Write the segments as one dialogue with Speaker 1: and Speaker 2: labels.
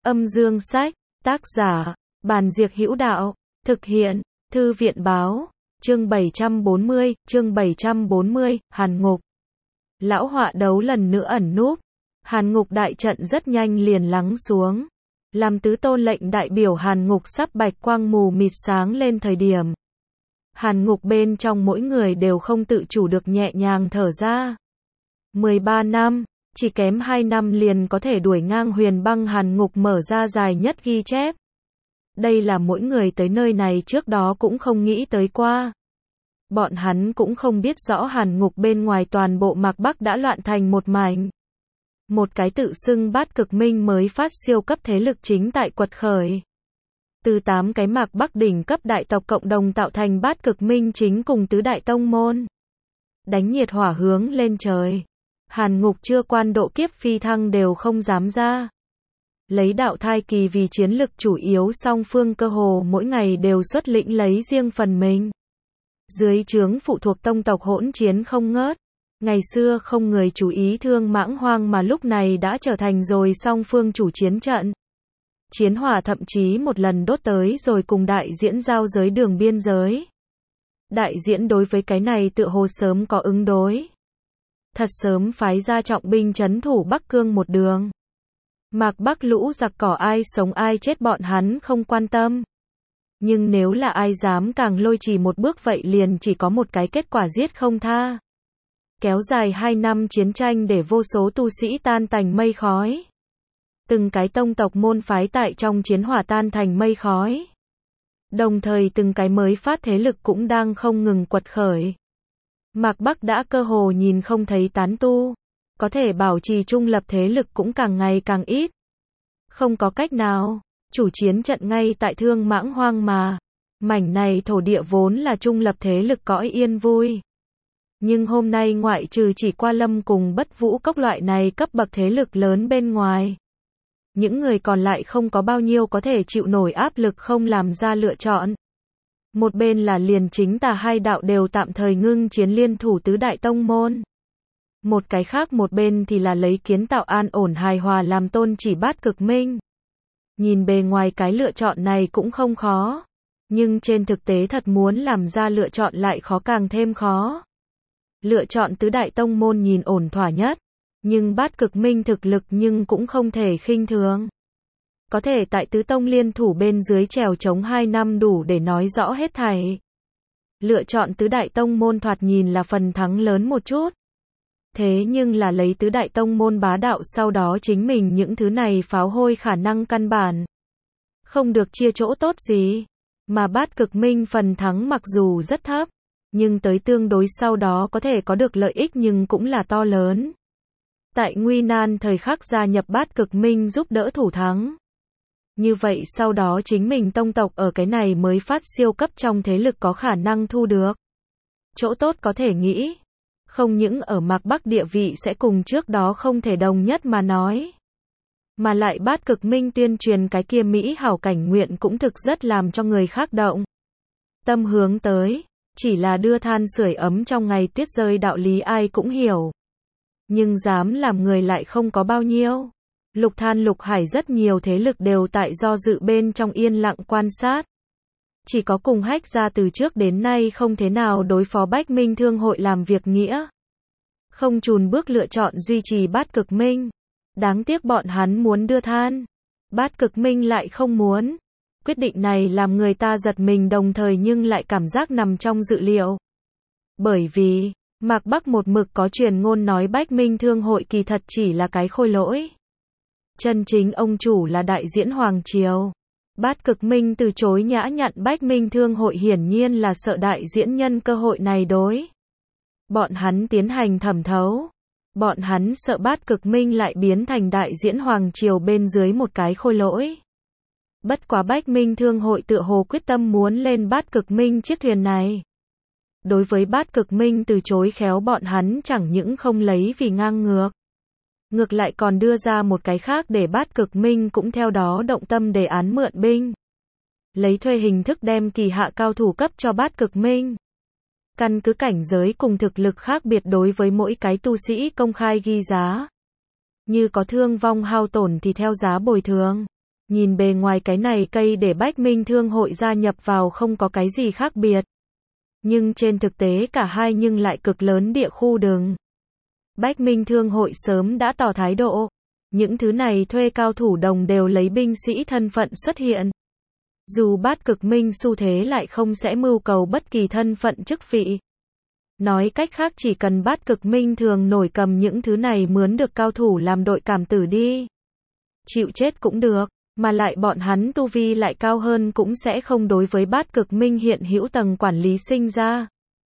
Speaker 1: Âm dương sách, tác giả, Bàn Diệc Hữu Đạo, thực hiện, Thư viện báo, chương 740, Hàn Ngục. Lão họa đấu lần nữa ẩn núp, Hàn Ngục đại trận rất nhanh liền lắng xuống. Làm tứ tôn lệnh đại biểu Hàn Ngục sắp bạch quang mù mịt sáng lên thời điểm. Hàn Ngục bên trong mỗi người đều không tự chủ được nhẹ nhàng thở ra. 13 năm, chỉ kém 2 năm liền có thể đuổi ngang Huyền Băng Hàn Ngục mở ra dài nhất ghi chép. Đây là mỗi người tới nơi này trước đó cũng không nghĩ tới qua. Bọn hắn cũng không biết rõ Hàn Ngục bên ngoài toàn bộ Mạc Bắc đã loạn thành một mảnh. Một cái tự xưng Bát Cực Minh mới phát siêu cấp thế lực chính tại quật khởi. Từ 8 cái Mạc Bắc đỉnh cấp đại tộc cộng đồng tạo thành Bát Cực Minh chính cùng tứ đại tông môn. Đánh nhiệt hỏa hướng lên trời. Hàn Ngục chưa quan độ kiếp phi thăng đều không dám ra. Lấy đạo thai kỳ vì chiến lực chủ yếu, song phương cơ hồ mỗi ngày đều xuất lĩnh lấy riêng phần mình. Dưới trướng phụ thuộc tông tộc hỗn chiến không ngớt. Ngày xưa không người chú ý Thương Mãng Hoang mà lúc này đã trở thành rồi song phương chủ chiến trận. Chiến hỏa thậm chí một lần đốt tới rồi cùng đại diễn giao giới đường biên giới. Đại diễn đối với cái này tựa hồ sớm có ứng đối. Thật sớm phái ra trọng binh trấn thủ Bắc Cương một đường. Mạc Bắc lũ giặc cỏ ai sống ai chết bọn hắn không quan tâm. Nhưng nếu là ai dám càng lôi chỉ một bước vậy liền chỉ có một cái kết quả giết không tha. Kéo dài 2 năm chiến tranh để vô số tu sĩ tan tành mây khói. Từng cái tông tộc môn phái tại trong chiến hỏa tan thành mây khói. Đồng thời từng cái mới phát thế lực cũng đang không ngừng quật khởi. Mạc Bắc đã cơ hồ nhìn không thấy tán tu. Có thể bảo trì trung lập thế lực cũng càng ngày càng ít. Không có cách nào, chủ chiến trận ngay tại Thương Mãng Hoang mà. Mảnh này thổ địa vốn là trung lập thế lực cõi yên vui. Nhưng hôm nay ngoại trừ chỉ qua Lâm cùng Bất Vũ Cốc loại này cấp bậc thế lực lớn bên ngoài. Những người còn lại không có bao nhiêu có thể chịu nổi áp lực không làm ra lựa chọn. Một bên là liền chính tà hai đạo đều tạm thời ngưng chiến liên thủ tứ đại tông môn. Một cái khác một bên thì là lấy kiến tạo an ổn hài hòa làm tôn chỉ Bát Cực Minh. Nhìn bề ngoài cái lựa chọn này cũng không khó. Nhưng trên thực tế thật muốn làm ra lựa chọn lại khó càng thêm khó. Lựa chọn tứ đại tông môn nhìn ổn thỏa nhất. Nhưng Bát Cực Minh thực lực nhưng cũng không thể khinh thường. Có thể tại tứ tông liên thủ bên dưới trèo chống 2 năm đủ để nói rõ hết thảy. Lựa chọn tứ đại tông môn thoạt nhìn là phần thắng lớn một chút. Thế nhưng là lấy tứ đại tông môn bá đạo sau đó chính mình những thứ này pháo hôi khả năng căn bản. Không được chia chỗ tốt gì. Mà Bát Cực Minh phần thắng mặc dù rất thấp. Nhưng tới tương đối sau đó có thể có được lợi ích nhưng cũng là to lớn. Tại nguy nan thời khắc gia nhập Bát Cực Minh giúp đỡ thủ thắng. Như vậy sau đó chính mình tông tộc ở cái này mới phát siêu cấp trong thế lực có khả năng thu được. Chỗ tốt có thể nghĩ. Không những ở Mạc Bắc địa vị sẽ cùng trước đó không thể đồng nhất mà nói. Mà lại Bát Cực Minh tuyên truyền cái kia mỹ hảo cảnh nguyện cũng thực rất làm cho người khác động. Tâm hướng tới. Chỉ là đưa than sưởi ấm trong ngày tuyết rơi đạo lý ai cũng hiểu. Nhưng dám làm người lại không có bao nhiêu. Lục Than Lục Hải rất nhiều thế lực đều tại do dự bên trong yên lặng quan sát. Chỉ có cùng Hách gia từ trước đến nay không thế nào đối phó Bách Minh Thương hội làm việc nghĩa. Không chùn bước lựa chọn duy trì Bát Cực Minh. Đáng tiếc bọn hắn muốn đưa than. Bát Cực Minh lại không muốn. Quyết định này làm người ta giật mình đồng thời nhưng lại cảm giác nằm trong dự liệu. Bởi vì, Mạc Bắc một mực có truyền ngôn nói Bách Minh Thương hội kỳ thật chỉ là cái khôi lỗi. Chân chính ông chủ là đại diễn Hoàng Triều. Bát Cực Minh từ chối nhã nhặn Bách Minh Thương hội hiển nhiên là sợ đại diễn nhân cơ hội này đối. Bọn hắn tiến hành thẩm thấu. Bọn hắn sợ Bát Cực Minh lại biến thành đại diễn Hoàng Triều bên dưới một cái khôi lỗi. Bất quá Bách Minh Thương hội tựa hồ quyết tâm muốn lên Bát Cực Minh chiếc thuyền này. Đối với Bát Cực Minh từ chối khéo bọn hắn chẳng những không lấy vì ngang ngược. Ngược lại còn đưa ra một cái khác để Bát Cực Minh cũng theo đó động tâm đề án mượn binh. Lấy thuê hình thức đem kỳ hạ cao thủ cấp cho Bát Cực Minh. Căn cứ cảnh giới cùng thực lực khác biệt đối với mỗi cái tu sĩ công khai ghi giá. Như có thương vong hao tổn thì theo giá bồi thường. Nhìn bề ngoài cái này cây để Bách Minh Thương hội gia nhập vào không có cái gì khác biệt. Nhưng trên thực tế cả hai nhưng lại cực lớn địa khu đường. Bách Minh Thương hội sớm đã tỏ thái độ. Những thứ này thuê cao thủ đồng đều lấy binh sĩ thân phận xuất hiện. Dù Bát Cực Minh xu thế lại không sẽ mưu cầu bất kỳ thân phận chức vị. Nói cách khác chỉ cần Bát Cực Minh thường nổi cầm những thứ này mướn được cao thủ làm đội cảm tử đi. Chịu chết cũng được, mà lại bọn hắn tu vi lại cao hơn cũng sẽ không đối với Bát Cực Minh hiện hữu tầng quản lý sinh ra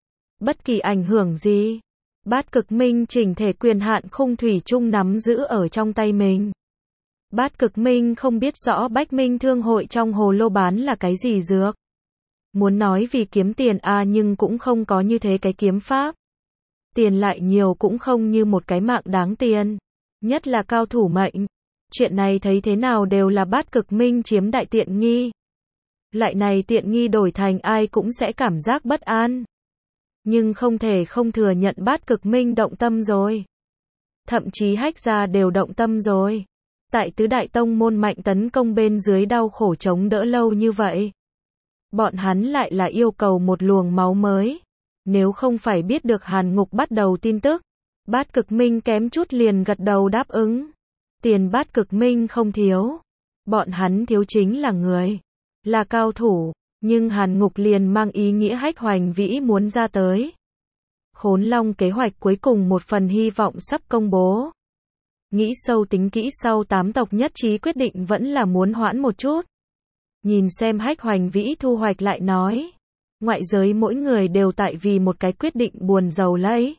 Speaker 1: bất kỳ ảnh hưởng gì. Bát Cực Minh chỉnh thể quyền hạn khung thủy chung nắm giữ ở trong tay mình. Bát Cực Minh không biết rõ Bách Minh Thương hội trong hồ lô bán là cái gì dược. Muốn nói vì kiếm tiền nhưng cũng không có như thế cái kiếm pháp. Tiền lại nhiều cũng không như một cái mạng đáng tiền. Nhất là cao thủ mệnh. Chuyện này thấy thế nào đều là Bát Cực Minh chiếm đại tiện nghi. Loại này tiện nghi đổi thành ai cũng sẽ cảm giác bất an. Nhưng không thể không thừa nhận Bát Cực Minh động tâm rồi. Thậm chí Hách gia đều động tâm rồi. Tại tứ đại tông môn mạnh tấn công bên dưới đau khổ chống đỡ lâu như vậy. Bọn hắn lại là yêu cầu một luồng máu mới. Nếu không phải biết được Hàn Ngục bắt đầu tin tức, Bát Cực Minh kém chút liền gật đầu đáp ứng. Tiền Bát Cực Minh không thiếu. Bọn hắn thiếu chính là người. Là cao thủ. Nhưng Hàn Ngục liền mang ý nghĩa Hách Hoành Vĩ muốn ra tới. Khốn Long kế hoạch cuối cùng một phần hy vọng sắp công bố. Nghĩ sâu tính kỹ sau 8 tộc nhất trí quyết định vẫn là muốn hoãn một chút. Nhìn xem Hách Hoành Vĩ thu hoạch lại nói. Ngoại giới mỗi người đều tại vì một cái quyết định buồn rầu lấy.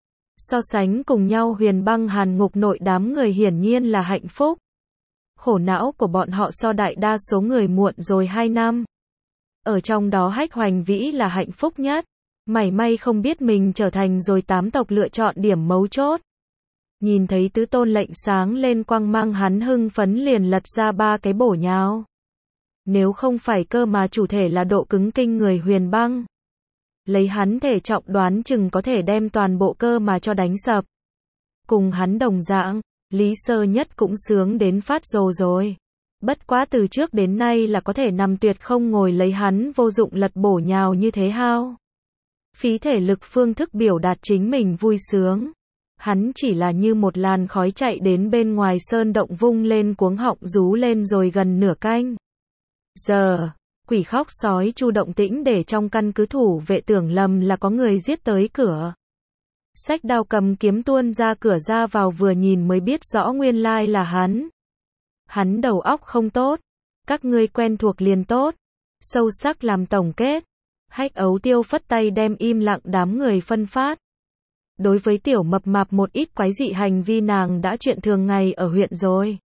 Speaker 1: So sánh cùng nhau Huyền Băng Hàn Ngục nội đám người hiển nhiên là hạnh phúc. Khổ não của bọn họ so đại đa số người muộn rồi 2 năm. Ở trong đó Hách Hoành Vĩ là hạnh phúc nhất. Mảy may không biết mình trở thành rồi 8 tộc lựa chọn điểm mấu chốt. Nhìn thấy tứ tôn lệnh sáng lên quang mang hắn hưng phấn liền lật ra 3 cái bổ nhào. Nếu không phải cơ mà chủ thể là độ cứng kinh người Huyền Băng. Lấy hắn thể trọng đoán chừng có thể đem toàn bộ cơ mà cho đánh sập. Cùng hắn đồng dạng, Lý Sơ Nhất cũng sướng đến phát rồ rồi. Bất quá từ trước đến nay là có thể nằm tuyệt không ngồi lấy hắn vô dụng lật bổ nhào như thế hao. Phí thể lực phương thức biểu đạt chính mình vui sướng. Hắn chỉ là như một làn khói chạy đến bên ngoài sơn động vung lên cuống họng rú lên rồi gần nửa canh. Giờ, quỷ khóc sói chu động tĩnh để trong căn cứ thủ vệ tưởng lầm là có người giết tới cửa. Xách đao cầm kiếm tuôn ra cửa ra vào vừa nhìn mới biết rõ nguyên lai là hắn. Hắn đầu óc không tốt. Các ngươi quen thuộc liền tốt. Sâu sắc làm tổng kết. Hách Ấu Tiêu phất tay đem im lặng đám người phân phát. Đối với tiểu mập mạp một ít quái dị hành vi nàng đã chuyện thường ngày ở huyện rồi.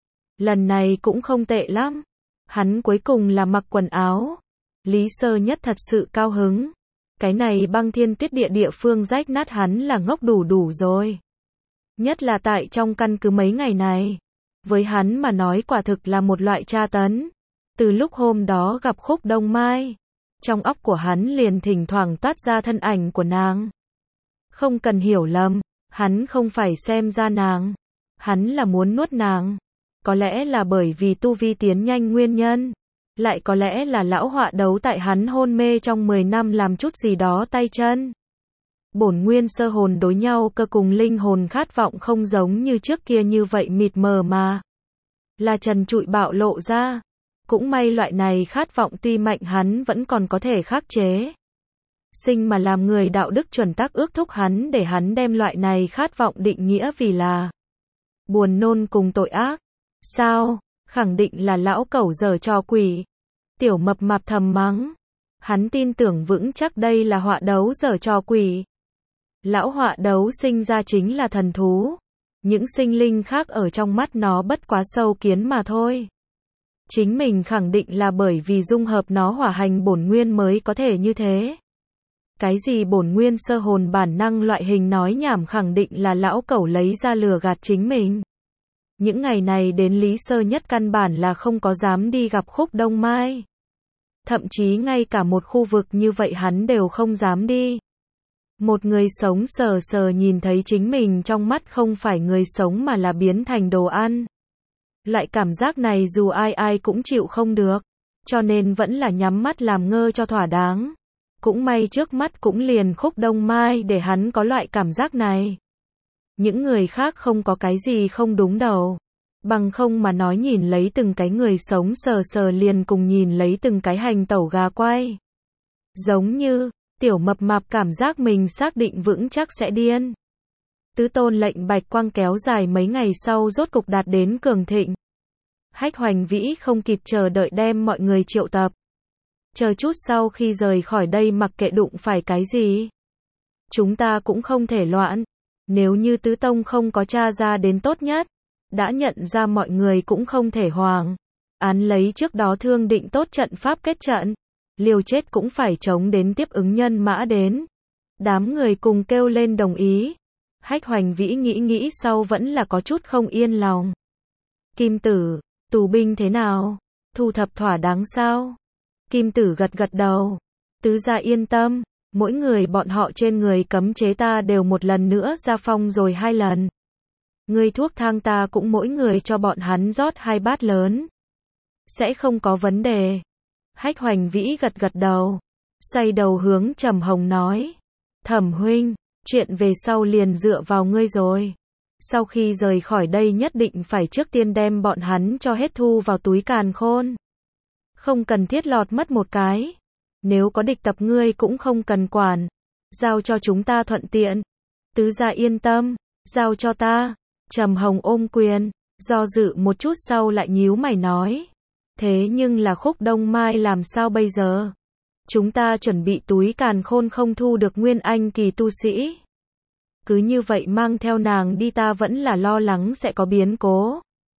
Speaker 1: Lần này cũng không tệ lắm. Hắn cuối cùng là mặc quần áo. Lý Sơ Nhất thật sự cao hứng. Cái này băng thiên tuyết địa địa phương rách nát hắn là ngốc đủ rồi. Nhất là tại trong căn cứ mấy ngày này. Với hắn mà nói quả thực là một loại tra tấn. Từ lúc hôm đó gặp Khúc Đông Mai. Trong óc của hắn liền thỉnh thoảng toát ra thân ảnh của nàng. Không cần hiểu lầm. Hắn không phải xem ra nàng. Hắn là muốn nuốt nàng. Có lẽ là bởi vì tu vi tiến nhanh nguyên nhân. Lại có lẽ là lão họa đấu tại hắn hôn mê trong 10 năm làm chút gì đó tay chân. Bổn nguyên sơ hồn đối nhau cơ cùng linh hồn khát vọng không giống như trước kia như vậy mịt mờ mà. Là trần trụi bạo lộ ra. Cũng may loại này khát vọng tuy mạnh hắn vẫn còn có thể khắc chế. Sinh mà làm người đạo đức chuẩn tắc ước thúc hắn để hắn đem loại này khát vọng định nghĩa vì là buồn nôn cùng tội ác. Sao? Khẳng định là lão cẩu giở trò quỷ. Tiểu mập mạp thầm mắng. Hắn tin tưởng vững chắc đây là họa đấu giở trò quỷ. Lão họa đấu sinh ra chính là thần thú. Những sinh linh khác ở trong mắt nó bất quá sâu kiến mà thôi. Chính mình khẳng định là bởi vì dung hợp nó hỏa hành bổn nguyên mới có thể như thế. Cái gì bổn nguyên sơ hồn bản năng loại hình nói nhảm khẳng định là lão cẩu lấy ra lừa gạt chính mình. Những ngày này đến Lý Sơ Nhất căn bản là không có dám đi gặp Khúc Đông Mai. Thậm chí ngay cả một khu vực như vậy hắn đều không dám đi. Một người sống sờ sờ nhìn thấy chính mình trong mắt không phải người sống mà là biến thành đồ ăn. Loại cảm giác này dù ai ai cũng chịu không được, cho nên vẫn là nhắm mắt làm ngơ cho thỏa đáng. Cũng may trước mắt cũng liền Khúc Đông Mai để hắn có loại cảm giác này. Những người khác không có cái gì không đúng đầu. Bằng không mà nói nhìn lấy từng cái người sống sờ sờ liền cùng nhìn lấy từng cái hành tẩu gà quay. Giống như, Tiểu Mập Mạp cảm giác mình xác định vững chắc sẽ điên. Tứ tôn lệnh bạch quang kéo dài mấy ngày sau rốt cục đạt đến cường thịnh. Hách Hoành Vĩ không kịp chờ đợi đem mọi người triệu tập. Chờ chút sau khi rời khỏi đây mặc kệ đụng phải cái gì. Chúng ta cũng không thể loạn. Nếu như tứ tông không có tra ra đến tốt nhất. Đã nhận ra mọi người cũng không thể hoảng. Án lấy trước đó thương định tốt trận pháp kết trận. Liều chết cũng phải chống đến tiếp ứng nhân mã đến. Đám người cùng kêu lên đồng ý. Hách Hoành Vĩ nghĩ sau vẫn là có chút không yên lòng. Kim Tử, tù binh thế nào? Thu thập thỏa đáng sao? Kim Tử gật gật đầu. Tứ gia yên tâm, mỗi người bọn họ trên người cấm chế ta đều một lần nữa ra phong rồi 2 lần. Người thuốc thang ta cũng mỗi người cho bọn hắn rót 2 bát lớn. Sẽ không có vấn đề. Hách Hoành Vĩ gật gật đầu. Xoay đầu hướng Trầm Hồng nói. Thẩm huynh, chuyện về sau liền dựa vào ngươi rồi. Sau khi rời khỏi đây nhất định phải trước tiên đem bọn hắn cho hết thu vào túi càn khôn. Không cần thiết lọt mất một cái. Nếu có địch tập ngươi cũng không cần quản. Giao cho chúng ta thuận tiện. Tứ gia yên tâm, giao cho ta. Trầm Hồng ôm quyền, do dự một chút sau lại nhíu mày nói. Thế nhưng là Khúc Đông Mai làm sao bây giờ? Chúng ta chuẩn bị túi càn khôn không thu được nguyên anh kỳ tu sĩ. Cứ như vậy mang theo nàng đi ta vẫn là lo lắng sẽ có biến cố.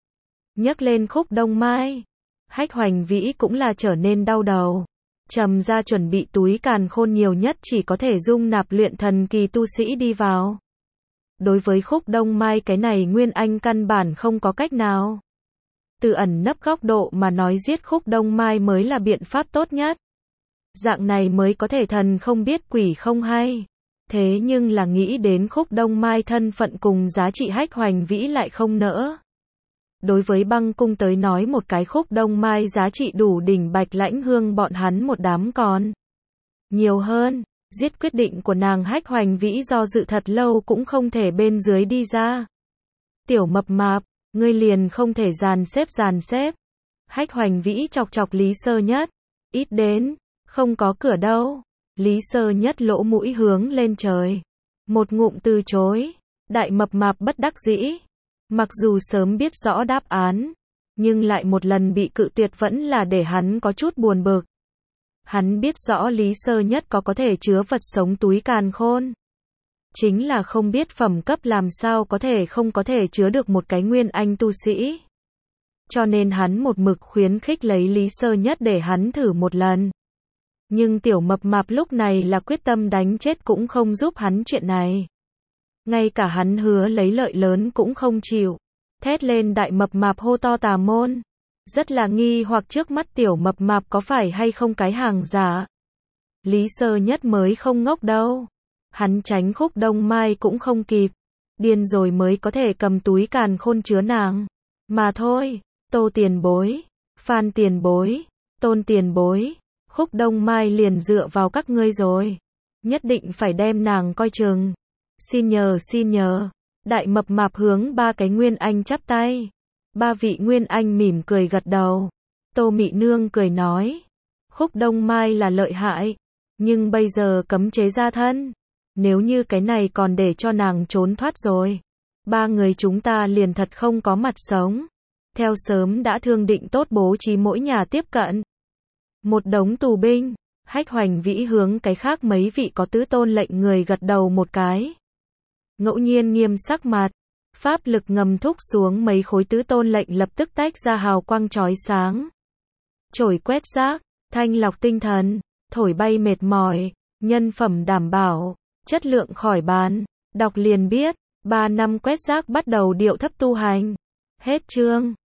Speaker 1: Nhắc lên Khúc Đông Mai. Hách Hoành Vĩ cũng là trở nên đau đầu. Trầm ra chuẩn bị túi càn khôn nhiều nhất chỉ có thể dung nạp luyện thần kỳ tu sĩ đi vào. Đối với Khúc Đông Mai cái này Nguyên Anh căn bản không có cách nào. Từ ẩn nấp góc độ mà nói giết Khúc Đông Mai mới là biện pháp tốt nhất. Dạng này mới có thể thần không biết quỷ không hay. Thế nhưng là nghĩ đến Khúc Đông Mai thân phận cùng giá trị Hách Hoành Vĩ lại không nỡ. Đối với Băng Cung tới nói một cái Khúc Đông Mai giá trị đủ đỉnh Bạch Lãnh Hương bọn hắn một đám còn nhiều hơn. Giết quyết định của nàng Hách Hoành Vĩ do dự thật lâu cũng không thể bên dưới đi ra. Tiểu Mập Mạp, ngươi liền không thể dàn xếp. Hách Hoành Vĩ chọc chọc Lý Sơ Nhất. Ít đến, không có cửa đâu. Lý Sơ Nhất lỗ mũi hướng lên trời. Một ngụm từ chối. Đại Mập Mạp bất đắc dĩ. Mặc dù sớm biết rõ đáp án, nhưng lại một lần bị cự tuyệt vẫn là để hắn có chút buồn bực. Hắn biết rõ Lý Sơ Nhất có thể chứa vật sống túi càn khôn. Chính là không biết phẩm cấp làm sao không có thể chứa được một cái nguyên anh tu sĩ. Cho nên hắn một mực khuyến khích lấy Lý Sơ Nhất để hắn thử một lần. Nhưng Tiểu Mập Mạp lúc này là quyết tâm đánh chết cũng không giúp hắn chuyện này. Ngay cả hắn hứa lấy lợi lớn cũng không chịu. Thét lên Đại Mập Mạp hô to tà môn. Rất là nghi hoặc trước mắt Tiểu Mập Mạp có phải hay không cái hàng giả. Lý Sơ Nhất mới không ngốc đâu. Hắn tránh Khúc Đông Mai cũng không kịp. Điên rồi mới có thể cầm túi càn khôn chứa nàng. Mà thôi, Tô tiền bối, Phan tiền bối, Tôn tiền bối, Khúc Đông Mai liền dựa vào các ngươi rồi. Nhất định phải đem nàng coi chừng. Xin nhờ. Đại Mập Mạp hướng 3 cái Nguyên Anh chắp tay. 3 vị Nguyên Anh mỉm cười gật đầu. Tô Mị Nương cười nói. Khúc Đông Mai là lợi hại. Nhưng bây giờ cấm chế ra thân. Nếu như cái này còn để cho nàng trốn thoát rồi. 3 người chúng ta liền thật không có mặt sống. Theo sớm đã thương định tốt bố trí mỗi nhà tiếp cận. Một đống tù binh. Hách Hoành Vĩ hướng cái khác mấy vị có tứ tôn lệnh người gật đầu một cái. Ngẫu nhiên nghiêm sắc mặt. Pháp lực ngầm thúc xuống mấy khối tứ tôn lệnh lập tức tách ra hào quang chói sáng. Chổi quét rác, thanh lọc tinh thần, thổi bay mệt mỏi, nhân phẩm đảm bảo, chất lượng khỏi bàn. Đọc liền biết, 3 năm quét rác bắt đầu điệu thấp tu hành. Hết chương.